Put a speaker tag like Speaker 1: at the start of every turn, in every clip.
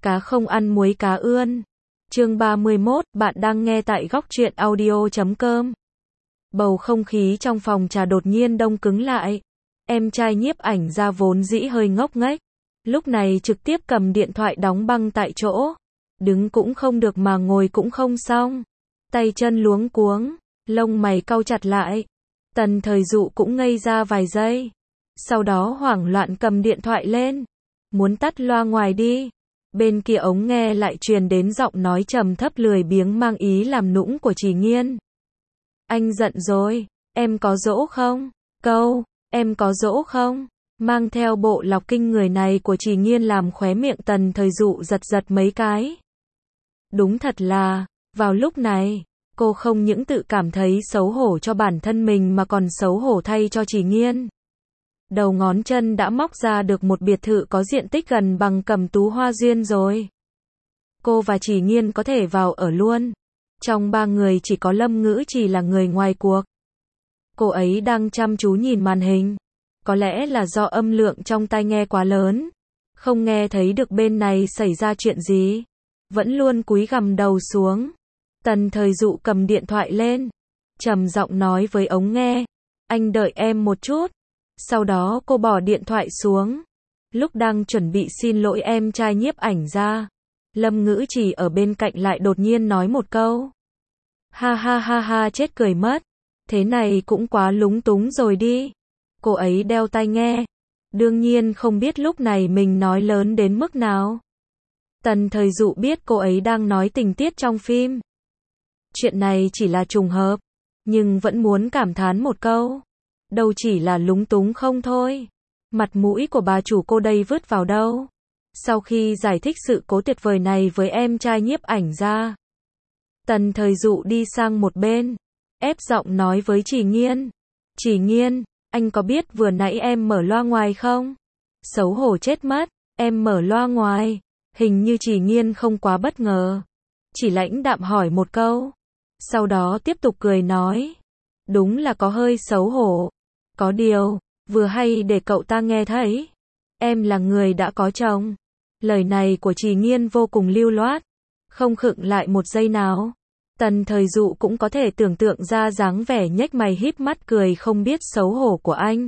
Speaker 1: Cá không ăn muối cá ươn. Chương 31, bạn đang nghe tại góc truyện audio.com. Bầu không khí trong phòng trà đột nhiên đông cứng lại. Em trai nhiếp ảnh ra vốn dĩ hơi ngốc nghếch, lúc này trực tiếp cầm điện thoại đóng băng tại chỗ. Đứng cũng không được mà ngồi cũng không xong. Tay chân luống cuống, lông mày cau chặt lại. Tần Thời Dụ cũng ngây ra vài giây. Sau đó hoảng loạn cầm điện thoại lên, muốn tắt loa ngoài đi. Bên kia ống nghe lại truyền đến giọng nói trầm thấp lười biếng mang ý làm nũng của Chỉ Nghiên. Anh giận rồi, em có dỗ không? Câu, em có dỗ không? Mang theo bộ lọc kinh người này của Chỉ Nghiên làm khóe miệng Tần Thời Dụ giật giật mấy cái. Đúng thật là, vào lúc này, cô không những tự cảm thấy xấu hổ cho bản thân mình mà còn xấu hổ thay cho Chỉ Nghiên. Đầu ngón chân đã móc ra được một biệt thự có diện tích gần bằng Cẩm Tú Hoa Duyên rồi. Cô và Chỉ Nghiên có thể vào ở luôn. Trong ba người chỉ có Lâm Ngữ Trì là người ngoài cuộc. Cô ấy đang chăm chú nhìn màn hình. Có lẽ là do âm lượng trong tai nghe quá lớn, không nghe thấy được bên này xảy ra chuyện gì. Vẫn luôn cúi gằm đầu xuống. Tần Thời Dụ cầm điện thoại lên, trầm giọng nói với ống nghe. Anh đợi em một chút. Sau đó cô bỏ điện thoại xuống. Lúc đang chuẩn bị xin lỗi em trai nhiếp ảnh ra, Lâm Ngữ Trì ở bên cạnh lại đột nhiên nói một câu. Ha ha ha ha, chết cười mất. Thế này cũng quá lúng túng rồi đi. Cô ấy đeo tai nghe, đương nhiên không biết lúc này mình nói lớn đến mức nào. Tần Thời Dụ biết cô ấy đang nói tình tiết trong phim. Chuyện này chỉ là trùng hợp, nhưng vẫn muốn cảm thán một câu. Đâu chỉ là lúng túng không thôi. Mặt mũi của bà chủ cô đây vứt vào đâu. Sau khi giải thích sự cố tuyệt vời này với em trai nhiếp ảnh ra, Tần Thời Dụ đi sang một bên, ép giọng nói với Chỉ Nghiên. Chỉ Nghiên, anh có biết vừa nãy em mở loa ngoài không? Xấu hổ chết mất, em mở loa ngoài. Hình như Chỉ Nghiên không quá bất ngờ, chỉ lãnh đạm hỏi một câu. Sau đó tiếp tục cười nói. Đúng là có hơi xấu hổ. Có điều, vừa hay để cậu ta nghe thấy. Em là người đã có chồng. Lời này của Chỉ Nghiên vô cùng lưu loát, không khựng lại một giây nào. Tần Thời Dụ cũng có thể tưởng tượng ra dáng vẻ nhếch mày híp mắt cười không biết xấu hổ của anh.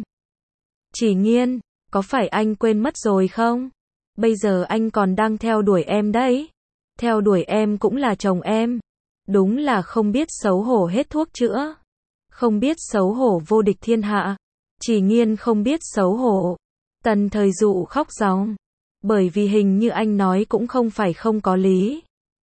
Speaker 1: Chỉ Nghiên, có phải anh quên mất rồi không? Bây giờ anh còn đang theo đuổi em đấy. Theo đuổi em cũng là chồng em. Đúng là không biết xấu hổ hết thuốc chữa. Không biết xấu hổ vô địch thiên hạ. Chỉ Nghiên không biết xấu hổ. Tần Thời Dụ khóc ròng. Bởi vì hình như anh nói cũng không phải không có lý.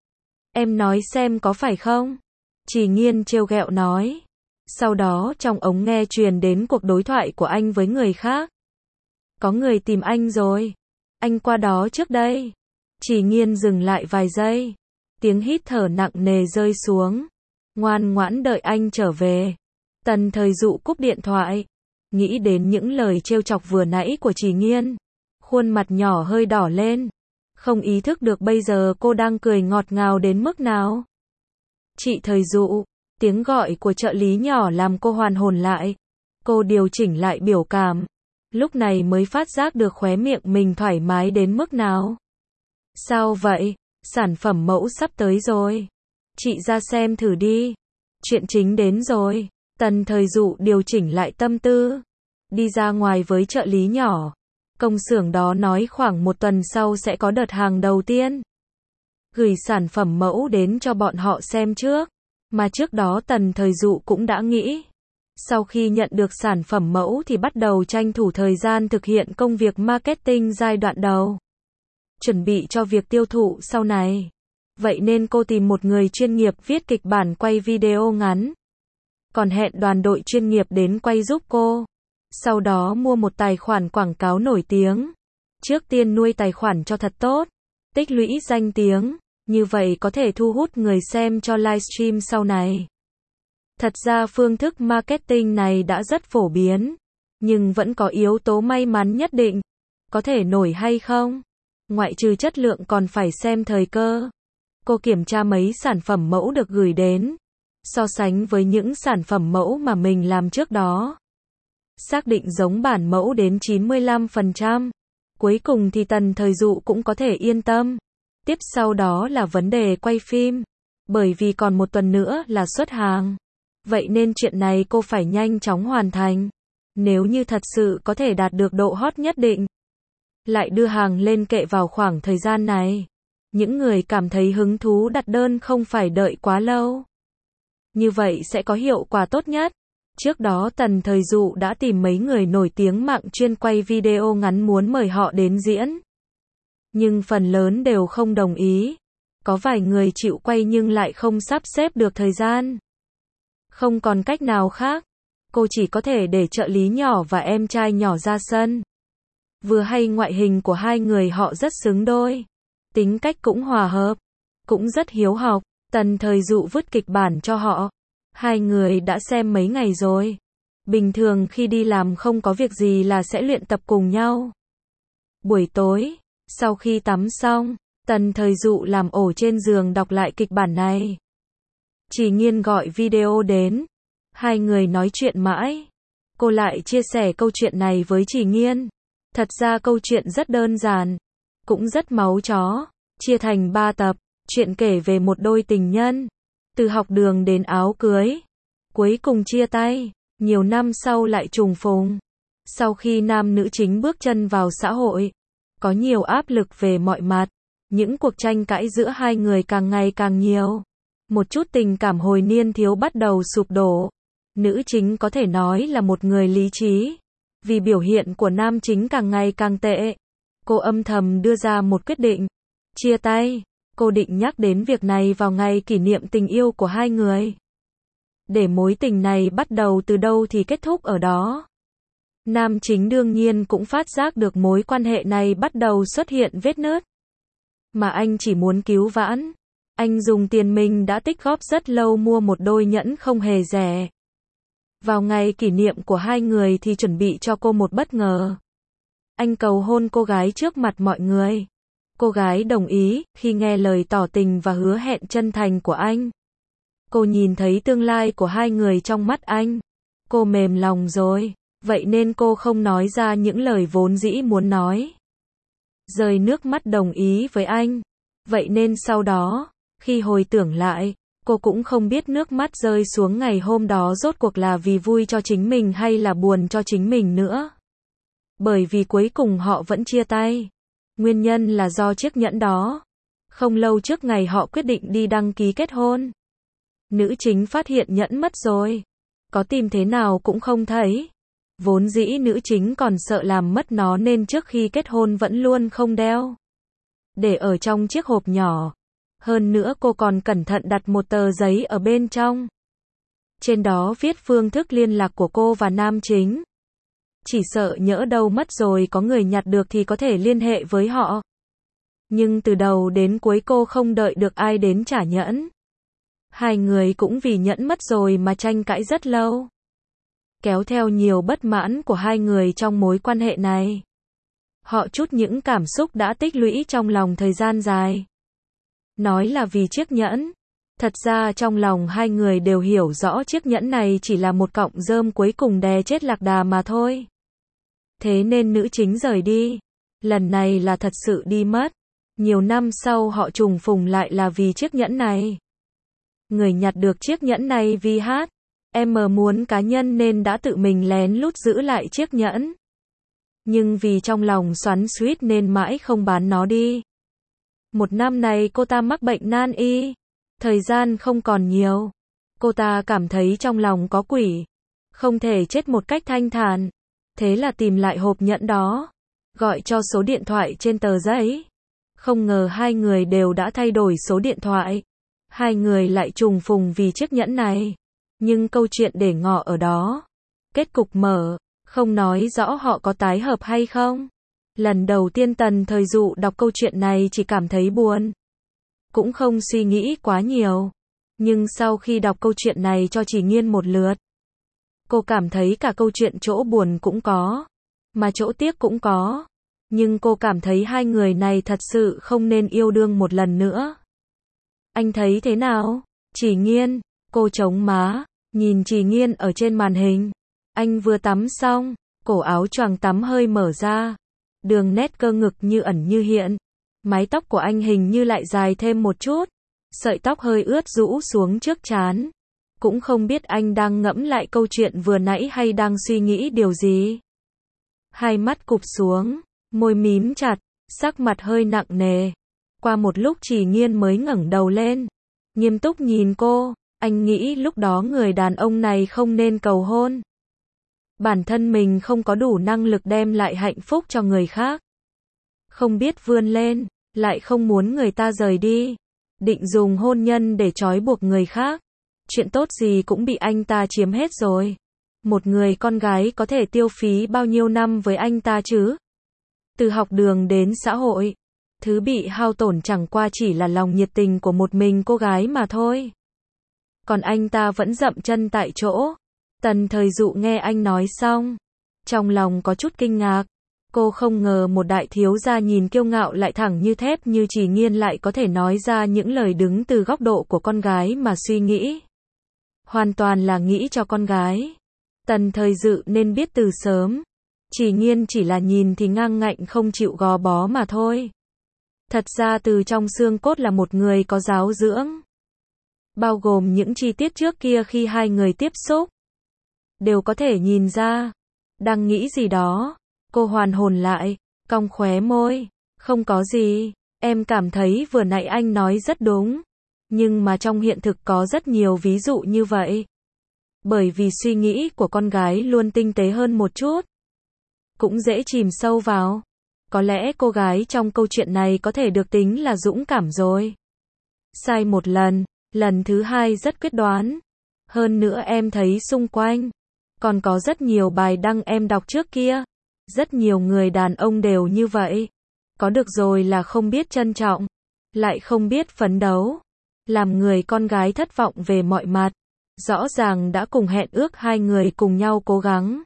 Speaker 1: Em nói xem có phải không? Chỉ Nghiên trêu ghẹo nói. Sau đó trong ống nghe truyền đến cuộc đối thoại của anh với người khác. Có người tìm anh rồi. Anh qua đó trước đây. Chỉ Nghiên dừng lại vài giây. Tiếng hít thở nặng nề rơi xuống. Ngoan ngoãn đợi anh trở về. Tần Thời Dụ cúp điện thoại. Nghĩ đến những lời trêu chọc vừa nãy của Chỉ Nghiên. Khuôn mặt nhỏ hơi đỏ lên. Không ý thức được bây giờ cô đang cười ngọt ngào đến mức nào. Chị Thời Dụ. Tiếng gọi của trợ lý nhỏ làm cô hoàn hồn lại. Cô điều chỉnh lại biểu cảm. Lúc này mới phát giác được khóe miệng mình thoải mái đến mức nào. Sao vậy? Sản phẩm mẫu sắp tới rồi. Chị ra xem thử đi. Chuyện chính đến rồi. Tần Thời Dụ điều chỉnh lại tâm tư. Đi ra ngoài với trợ lý nhỏ. Công xưởng đó nói khoảng một tuần sau sẽ có đợt hàng đầu tiên. Gửi sản phẩm mẫu đến cho bọn họ xem trước. Mà trước đó Tần Thời Dụ cũng đã nghĩ. Sau khi nhận được sản phẩm mẫu thì bắt đầu tranh thủ thời gian thực hiện công việc marketing giai đoạn đầu. Chuẩn bị cho việc tiêu thụ sau này. Vậy nên cô tìm một người chuyên nghiệp viết kịch bản quay video ngắn. Còn hẹn đoàn đội chuyên nghiệp đến quay giúp cô. Sau đó mua một tài khoản quảng cáo nổi tiếng. Trước tiên nuôi tài khoản cho thật tốt. Tích lũy danh tiếng. Như vậy có thể thu hút người xem cho livestream sau này. Thật ra phương thức marketing này đã rất phổ biến. Nhưng vẫn có yếu tố may mắn nhất định. Có thể nổi hay không? Ngoại trừ chất lượng còn phải xem thời cơ. Cô kiểm tra mấy sản phẩm mẫu được gửi đến. So sánh với những sản phẩm mẫu mà mình làm trước đó. Xác định giống bản mẫu đến 95%. Cuối cùng thì Tần Thời Dụ cũng có thể yên tâm. Tiếp sau đó là vấn đề quay phim. Bởi vì còn một tuần nữa là xuất hàng. Vậy nên chuyện này cô phải nhanh chóng hoàn thành. Nếu như thật sự có thể đạt được độ hot nhất định, lại đưa hàng lên kệ vào khoảng thời gian này. Những người cảm thấy hứng thú đặt đơn không phải đợi quá lâu. Như vậy sẽ có hiệu quả tốt nhất. Trước đó Tần Thời Dụ đã tìm mấy người nổi tiếng mạng chuyên quay video ngắn muốn mời họ đến diễn. Nhưng phần lớn đều không đồng ý. Có vài người chịu quay nhưng lại không sắp xếp được thời gian. Không còn cách nào khác. Cô chỉ có thể để trợ lý nhỏ và em trai nhỏ ra sân. Vừa hay ngoại hình của hai người họ rất xứng đôi. Tính cách cũng hòa hợp. Cũng rất hiếu học. Tần Thời Dụ vứt kịch bản cho họ. Hai người đã xem mấy ngày rồi. Bình thường khi đi làm không có việc gì là sẽ luyện tập cùng nhau. Buổi tối, sau khi tắm xong, Tần Thời Dụ làm ổ trên giường đọc lại kịch bản này. Chỉ Nghiên gọi video đến. Hai người nói chuyện mãi. Cô lại chia sẻ câu chuyện này với Chỉ Nghiên. Thật ra câu chuyện rất đơn giản. Cũng rất máu chó. Chia thành 3 tập. Chuyện kể về một đôi tình nhân. Từ học đường đến áo cưới. Cuối cùng chia tay. Nhiều năm sau lại trùng phùng. Sau khi nam nữ chính bước chân vào xã hội. Có nhiều áp lực về mọi mặt. Những cuộc tranh cãi giữa hai người càng ngày càng nhiều. Một chút tình cảm hồi niên thiếu bắt đầu sụp đổ. Nữ chính có thể nói là một người lý trí. Vì biểu hiện của nam chính càng ngày càng tệ. Cô âm thầm đưa ra một quyết định. Chia tay. Cô định nhắc đến việc này vào ngày kỷ niệm tình yêu của hai người. Để mối tình này bắt đầu từ đâu thì kết thúc ở đó. Nam chính đương nhiên cũng phát giác được mối quan hệ này bắt đầu xuất hiện vết nứt. Mà anh chỉ muốn cứu vãn. Anh dùng tiền mình đã tích góp rất lâu mua một đôi nhẫn không hề rẻ. Vào ngày kỷ niệm của hai người thì chuẩn bị cho cô một bất ngờ. Anh cầu hôn cô gái trước mặt mọi người. Cô gái đồng ý khi nghe lời tỏ tình và hứa hẹn chân thành của anh. Cô nhìn thấy tương lai của hai người trong mắt anh. Cô mềm lòng rồi. Vậy nên cô không nói ra những lời vốn dĩ muốn nói. Rơi nước mắt đồng ý với anh. Vậy nên sau đó, khi hồi tưởng lại, cô cũng không biết nước mắt rơi xuống ngày hôm đó rốt cuộc là vì vui cho chính mình hay là buồn cho chính mình nữa. Bởi vì cuối cùng họ vẫn chia tay. Nguyên nhân là do chiếc nhẫn đó. Không lâu trước ngày họ quyết định đi đăng ký kết hôn. Nữ chính phát hiện nhẫn mất rồi. Có tìm thế nào cũng không thấy. Vốn dĩ nữ chính còn sợ làm mất nó nên trước khi kết hôn vẫn luôn không đeo. Để ở trong chiếc hộp nhỏ. Hơn nữa cô còn cẩn thận đặt một tờ giấy ở bên trong. Trên đó viết phương thức liên lạc của cô và nam chính. Chỉ sợ nhỡ đâu mất rồi có người nhặt được thì có thể liên hệ với họ. Nhưng từ đầu đến cuối cô không đợi được ai đến trả nhẫn. Hai người cũng vì nhẫn mất rồi mà tranh cãi rất lâu. Kéo theo nhiều bất mãn của hai người trong mối quan hệ này. Họ trút những cảm xúc đã tích lũy trong lòng thời gian dài. Nói là vì chiếc nhẫn. Thật ra trong lòng hai người đều hiểu rõ chiếc nhẫn này chỉ là một cọng rơm cuối cùng đè chết lạc đà mà thôi. Thế nên nữ chính rời đi. Lần này là thật sự đi mất. Nhiều năm sau họ trùng phùng lại là vì chiếc nhẫn này. Người nhặt được chiếc nhẫn này vì em muốn cá nhân nên đã tự mình lén lút giữ lại chiếc nhẫn. Nhưng vì trong lòng xoắn xuýt nên mãi không bán nó đi. Một năm này cô ta mắc bệnh nan y. Thời gian không còn nhiều. Cô ta cảm thấy trong lòng có quỷ. Không thể chết một cách thanh thản. Thế là tìm lại hộp nhẫn đó. Gọi cho số điện thoại trên tờ giấy. Không ngờ hai người đều đã thay đổi số điện thoại. Hai người lại trùng phùng vì chiếc nhẫn này. Nhưng câu chuyện để ngỏ ở đó. Kết cục mở. Không nói rõ họ có tái hợp hay không. Lần đầu tiên Tần Thời Dụ đọc câu chuyện này chỉ cảm thấy buồn. Cũng không suy nghĩ quá nhiều. Nhưng sau khi đọc câu chuyện này cho Chỉ Nghiên một lượt. Cô cảm thấy cả câu chuyện chỗ buồn cũng có. Mà chỗ tiếc cũng có. Nhưng cô cảm thấy hai người này thật sự không nên yêu đương một lần nữa. Anh thấy thế nào? Chỉ Nghiên. Cô chống má. Nhìn Chỉ Nghiên ở trên màn hình. Anh vừa tắm xong. Cổ áo choàng tắm hơi mở ra. Đường nét cơ ngực như ẩn như hiện. Mái tóc của anh hình như lại dài thêm một chút. Sợi tóc hơi ướt rũ xuống trước trán. Cũng không biết anh đang ngẫm lại câu chuyện vừa nãy hay đang suy nghĩ điều gì. Hai mắt cụp xuống, môi mím chặt, sắc mặt hơi nặng nề. Qua một lúc Chỉ Nghiên mới ngẩng đầu lên, nghiêm túc nhìn cô. Anh nghĩ lúc đó người đàn ông này không nên cầu hôn. Bản thân mình không có đủ năng lực đem lại hạnh phúc cho người khác. Không biết vươn lên, lại không muốn người ta rời đi. Định dùng hôn nhân để trói buộc người khác. Chuyện tốt gì cũng bị anh ta chiếm hết rồi. Một người con gái có thể tiêu phí bao nhiêu năm với anh ta chứ? Từ học đường đến xã hội, thứ bị hao tổn chẳng qua chỉ là lòng nhiệt tình của một mình cô gái mà thôi. Còn anh ta vẫn dậm chân tại chỗ. Tần Thời Dụ nghe anh nói xong, trong lòng có chút kinh ngạc. Cô không ngờ một đại thiếu gia nhìn kiêu ngạo lại thẳng như thép như Chỉ Nghiên lại có thể nói ra những lời đứng từ góc độ của con gái mà suy nghĩ. Hoàn toàn là nghĩ cho con gái. Tần Thời Dụ nên biết từ sớm. Chỉ Nghiên chỉ là nhìn thì ngang ngạnh không chịu gò bó mà thôi. Thật ra từ trong xương cốt là một người có giáo dưỡng. Bao gồm những chi tiết trước kia khi hai người tiếp xúc. Đều có thể nhìn ra. Đang nghĩ gì đó. Cô hoàn hồn lại, cong khóe môi. Không có gì, em cảm thấy vừa nãy anh nói rất đúng. Nhưng mà trong hiện thực có rất nhiều ví dụ như vậy. Bởi vì suy nghĩ của con gái luôn tinh tế hơn một chút. Cũng dễ chìm sâu vào. Có lẽ cô gái trong câu chuyện này có thể được tính là dũng cảm rồi. Sai một lần, lần thứ hai rất quyết đoán. Hơn nữa em thấy xung quanh còn có rất nhiều bài đăng em đọc trước kia. Rất nhiều người đàn ông đều như vậy. Có được rồi là không biết trân trọng, lại không biết phấn đấu. Làm người con gái thất vọng về mọi mặt. Rõ ràng đã cùng hẹn ước hai người cùng nhau cố gắng.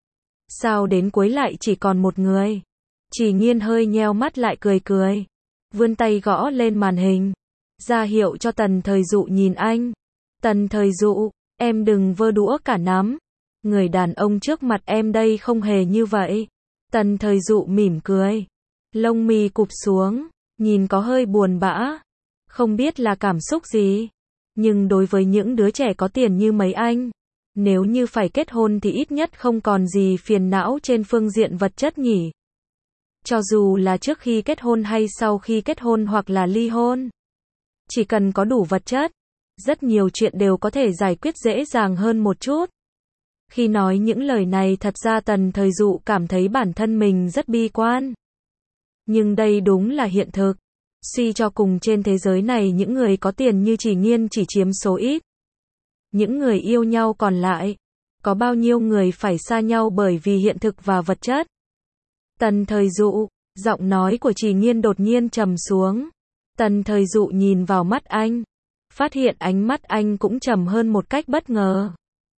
Speaker 1: Sao đến cuối lại chỉ còn một người? Chỉ Nghiên hơi nheo mắt lại cười cười. Vươn tay gõ lên màn hình. Ra hiệu cho Tần Thời Dụ nhìn anh. Tần Thời Dụ, em đừng vơ đũa cả nắm. Người đàn ông trước mặt em đây không hề như vậy. Tần Thời Dụ mỉm cười. Lông mi cụp xuống, nhìn có hơi buồn bã. Không biết là cảm xúc gì. Nhưng đối với những đứa trẻ có tiền như mấy anh, nếu như phải kết hôn thì ít nhất không còn gì phiền não trên phương diện vật chất nhỉ. Cho dù là trước khi kết hôn hay sau khi kết hôn hoặc là ly hôn. Chỉ cần có đủ vật chất, rất nhiều chuyện đều có thể giải quyết dễ dàng hơn một chút. Khi nói những lời này thật ra Tần Thời Dụ cảm thấy bản thân mình rất bi quan. Nhưng đây đúng là hiện thực. Suy cho cùng trên thế giới này những người có tiền như Chỉ Nghiên chỉ chiếm số ít. Những người yêu nhau còn lại, có bao nhiêu người phải xa nhau bởi vì hiện thực và vật chất. Tần Thời Dụ, giọng nói của Chỉ Nghiên đột nhiên trầm xuống. Tần Thời Dụ nhìn vào mắt anh, phát hiện ánh mắt anh cũng trầm hơn một cách bất ngờ.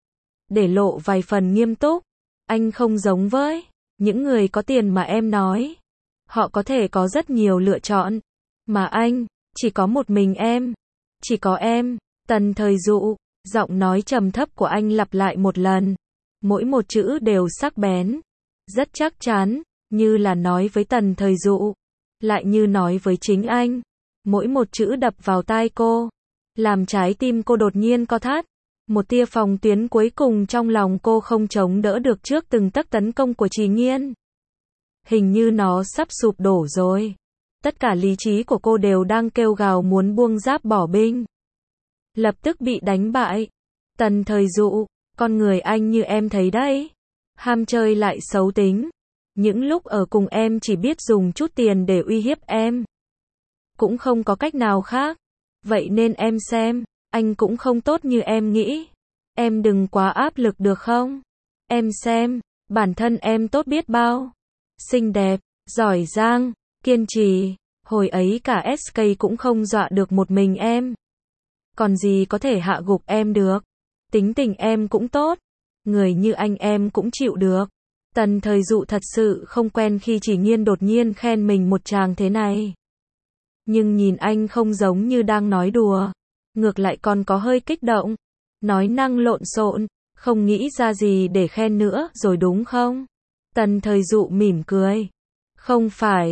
Speaker 1: Để lộ vài phần nghiêm túc, anh không giống với những người có tiền mà em nói. Họ có thể có rất nhiều lựa chọn, mà anh, chỉ có một mình em. Chỉ có em. Tần Thời Dụ, giọng nói trầm thấp của anh lặp lại một lần. Mỗi một chữ đều sắc bén, rất chắc chắn, như là nói với Tần Thời Dụ, lại như nói với chính anh. Mỗi một chữ đập vào tai cô, làm trái tim cô đột nhiên co thắt. Một tia phòng tuyến cuối cùng trong lòng cô không chống đỡ được trước từng tấc tấn công của Chỉ Nghiên. Hình như nó sắp sụp đổ rồi. Tất cả lý trí của cô đều đang kêu gào muốn buông giáp bỏ binh. Lập tức bị đánh bại. Tần Thời Dụ, con người anh như em thấy đấy. Ham chơi lại xấu tính. Những lúc ở cùng em chỉ biết dùng chút tiền để uy hiếp em. Cũng không có cách nào khác. Vậy nên em xem, anh cũng không tốt như em nghĩ. Em đừng quá áp lực được không? Em xem, bản thân em tốt biết bao. Xinh đẹp, giỏi giang, kiên trì. Hồi ấy cả SK cũng không dọa được một mình em. Còn gì có thể hạ gục em được. Tính tình em cũng tốt. Người như anh em cũng chịu được. Tần Thời Dụ thật sự không quen khi Chỉ Nghiên đột nhiên khen mình một tràng thế này. Nhưng nhìn anh không giống như đang nói đùa. Ngược lại còn có hơi kích động. Nói năng lộn xộn, không nghĩ ra gì để khen nữa rồi đúng không? Tần Thời Dụ mỉm cười. Không phải,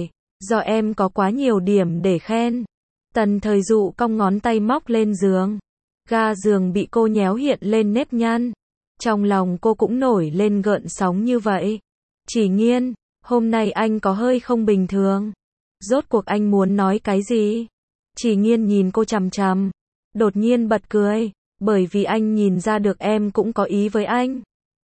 Speaker 1: Do em có quá nhiều điểm để khen. Tần Thời Dụ cong ngón tay móc lên giường. Ga giường bị cô nhéo hiện lên nếp nhăn. Trong lòng cô cũng nổi lên gợn sóng như vậy. Chỉ Nghiên, hôm nay anh có hơi không bình thường. Rốt cuộc anh muốn nói cái gì? Chỉ Nghiên nhìn cô chằm chằm. Đột nhiên bật cười. Bởi vì anh nhìn ra được em cũng có ý với anh.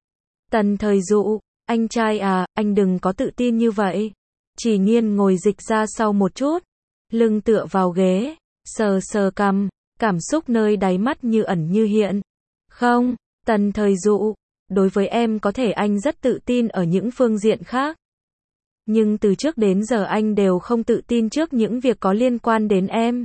Speaker 1: Tần Thời Dụ, anh trai à, anh đừng có tự tin như vậy. Chỉ Nghiên ngồi dịch ra sau một chút. Lưng tựa vào ghế. Sờ sờ cằm. Cảm xúc nơi đáy mắt như ẩn như hiện. Không, Tần Thời Dụ, đối với em có thể anh rất tự tin ở những phương diện khác. Nhưng từ trước đến giờ anh đều không tự tin trước những việc có liên quan đến em.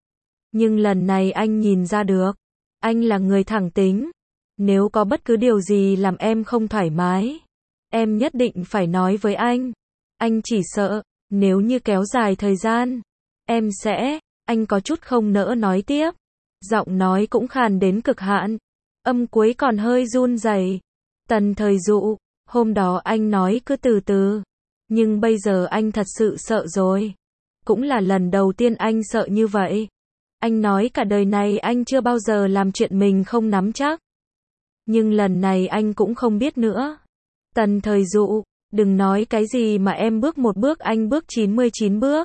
Speaker 1: Nhưng lần này anh nhìn ra được. Anh là người thẳng tính. Nếu có bất cứ điều gì làm em không thoải mái, em nhất định phải nói với anh. Anh chỉ sợ, nếu như kéo dài thời gian, em sẽ... Anh có chút không nỡ nói tiếp. Giọng nói cũng khàn đến cực hạn. Âm cuối còn hơi run rẩy. Tần Thời Dụ, hôm đó anh nói cứ từ từ. Nhưng bây giờ anh thật sự sợ rồi. Cũng là lần đầu tiên anh sợ như vậy. Anh nói cả đời này anh chưa bao giờ làm chuyện mình không nắm chắc. Nhưng lần này anh cũng không biết nữa. Tần Thời Dụ, đừng nói cái gì mà em bước một bước anh bước 99 bước.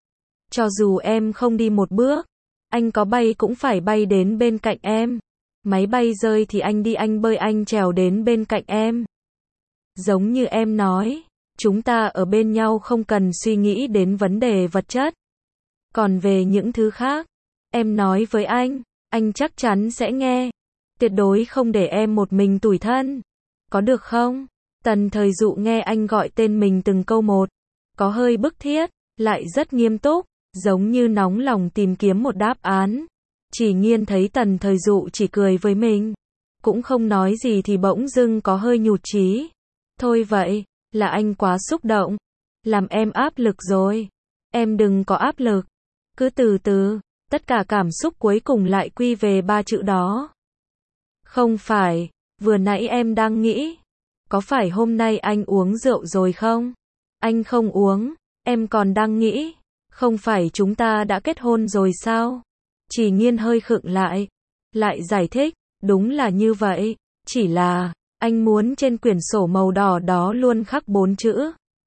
Speaker 1: Cho dù em không đi một bước, anh có bay cũng phải bay đến bên cạnh em. Máy bay rơi thì anh đi anh bơi anh trèo đến bên cạnh em. Giống như em nói, chúng ta ở bên nhau không cần suy nghĩ đến vấn đề vật chất. Còn về những thứ khác, em nói với anh chắc chắn sẽ nghe. Tuyệt đối không để em một mình tủi thân. Có được không? Tần Thời Dụ nghe anh gọi tên mình từng câu một. Có hơi bức thiết, lại rất nghiêm túc. Giống như nóng lòng tìm kiếm một đáp án. Chỉ Nghiên thấy Tần Thời Dụ chỉ cười với mình. Cũng không nói gì thì bỗng dưng có hơi nhụt chí. Thôi vậy, là anh quá xúc động. Làm em áp lực rồi. Em đừng có áp lực. Cứ từ từ, tất cả cảm xúc cuối cùng lại quy về ba chữ đó. Không phải, vừa nãy em đang nghĩ. Có phải hôm nay anh uống rượu rồi không? Anh không uống, em còn đang nghĩ. Không phải chúng ta đã kết hôn rồi sao? Chỉ Nghiên hơi khựng lại giải thích, đúng là như vậy, chỉ là, anh muốn trên quyển sổ màu đỏ đó luôn khắc 4 chữ.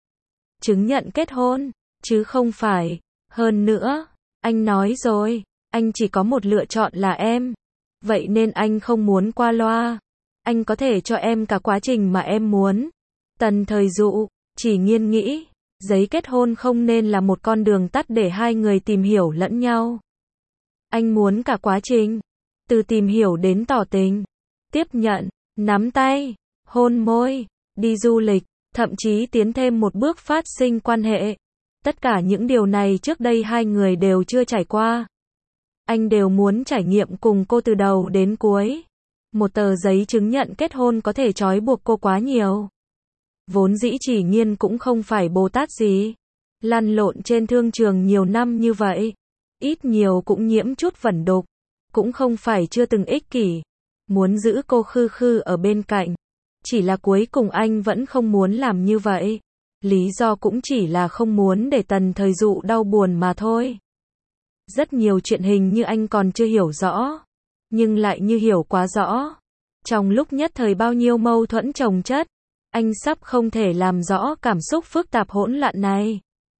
Speaker 1: Chứng nhận kết hôn, chứ không phải. Hơn nữa, anh nói rồi, anh chỉ có một lựa chọn là em. Vậy nên anh không muốn qua loa. Anh có thể cho em cả quá trình mà em muốn. Tần Thời Dụ, Chỉ Nghiên nghĩ. Giấy kết hôn không nên là một con đường tắt để hai người tìm hiểu lẫn nhau. Anh muốn cả quá trình. Từ tìm hiểu đến tỏ tình. Tiếp nhận, nắm tay, hôn môi, đi du lịch, thậm chí tiến thêm một bước phát sinh quan hệ. Tất cả những điều này trước đây hai người đều chưa trải qua. Anh đều muốn trải nghiệm cùng cô từ đầu đến cuối. Một tờ giấy chứng nhận kết hôn có thể trói buộc cô quá nhiều. Vốn dĩ Chỉ Nghiên cũng không phải Bồ Tát gì. Lăn lộn trên thương trường nhiều năm như vậy. Ít nhiều cũng nhiễm chút vẩn đục. Cũng không phải chưa từng ích kỷ. Muốn giữ cô khư khư ở bên cạnh. Chỉ là cuối cùng anh vẫn không muốn làm như vậy. Lý do cũng chỉ là không muốn để Tần Thời Dụ đau buồn mà thôi. Rất nhiều chuyện hình như anh còn chưa hiểu rõ. Nhưng lại như hiểu quá rõ. Trong lúc nhất thời bao nhiêu mâu thuẫn chồng chất. Anh sắp không thể làm rõ cảm xúc phức tạp hỗn loạn này.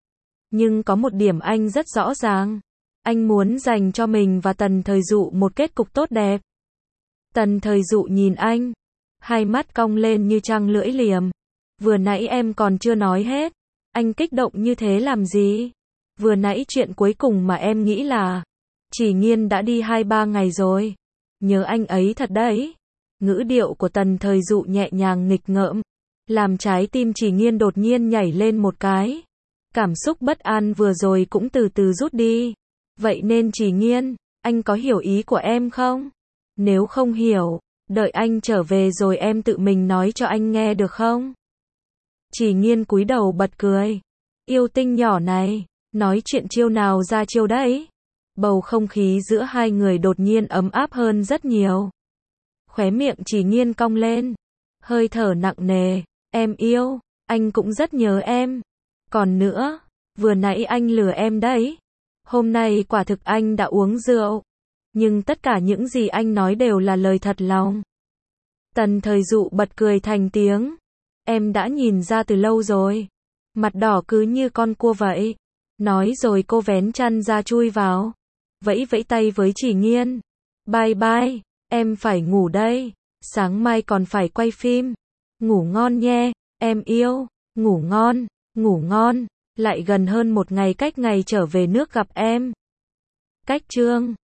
Speaker 1: Nhưng có một điểm anh rất rõ ràng. Anh muốn dành cho mình và Tần Thời Dụ một kết cục tốt đẹp. Tần Thời Dụ nhìn anh. Hai mắt cong lên như trăng lưỡi liềm. Vừa nãy em còn chưa nói hết. Anh kích động như thế làm gì? Vừa nãy chuyện cuối cùng mà em nghĩ là Chỉ Nghiên đã đi 2-3 ngày rồi. Nhớ anh ấy thật đấy. Ngữ điệu của Tần Thời Dụ nhẹ nhàng nghịch ngợm. Làm trái tim Chỉ Nghiên đột nhiên nhảy lên một cái. Cảm xúc bất an vừa rồi cũng từ từ rút đi. Vậy nên Chỉ Nghiên, anh có hiểu ý của em không? Nếu không hiểu, đợi anh trở về rồi em tự mình nói cho anh nghe được không? Chỉ Nghiên cúi đầu bật cười. Yêu tinh nhỏ này, nói chuyện chiêu nào ra chiêu đấy. Bầu không khí giữa hai người đột nhiên ấm áp hơn rất nhiều. Khóe miệng Chỉ Nghiên cong lên. Hơi thở nặng nề. Em yêu, anh cũng rất nhớ em. Còn nữa, vừa nãy anh lừa em đấy. Hôm nay quả thực anh đã uống rượu. Nhưng tất cả những gì anh nói đều là lời thật lòng. Tần Thời Dụ bật cười thành tiếng. Em đã nhìn ra từ lâu rồi. Mặt đỏ cứ như con cua vậy. Nói rồi cô vén chăn ra chui vào. Vẫy vẫy tay với Chỉ Nghiên. Bye bye, em phải ngủ đây. Sáng mai còn phải quay phim. Ngủ ngon nhé, em yêu. Ngủ ngon, ngủ ngon. Lại gần hơn một ngày cách ngày trở về nước gặp em. Cách chương